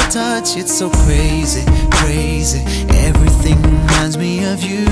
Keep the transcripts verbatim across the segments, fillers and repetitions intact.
touch, it's so crazy, crazy. Everything reminds me of you.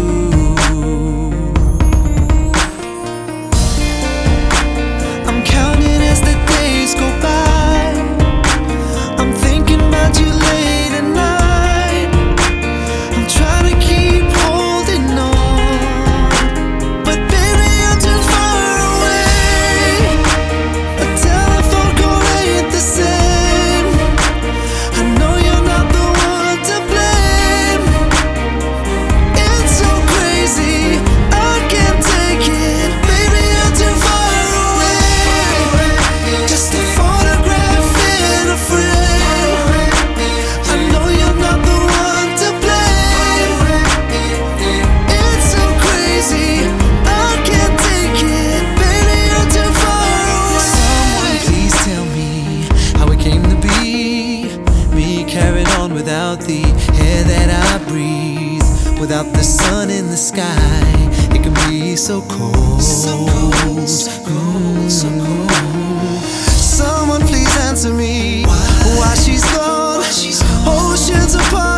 I'm counting as the days go by. I'm thinking about you late at night. I'm trying to keep holding on, but baby, you're too far away. A telephone call ain't the same. I know you're not the one to blame. It's so crazy, I can't take it. Baby, you're too far away. Just a photograph in a frame. I know you're not the one to blame. It's so crazy, I can't take it. Baby, you're too far away. Someone please tell me how it came to be. Me carried on without the air that I breathe, without the sun in the sky. It can be so cold, so cold, so cold, so cold. Someone please answer me why she's gone. Oceans apart.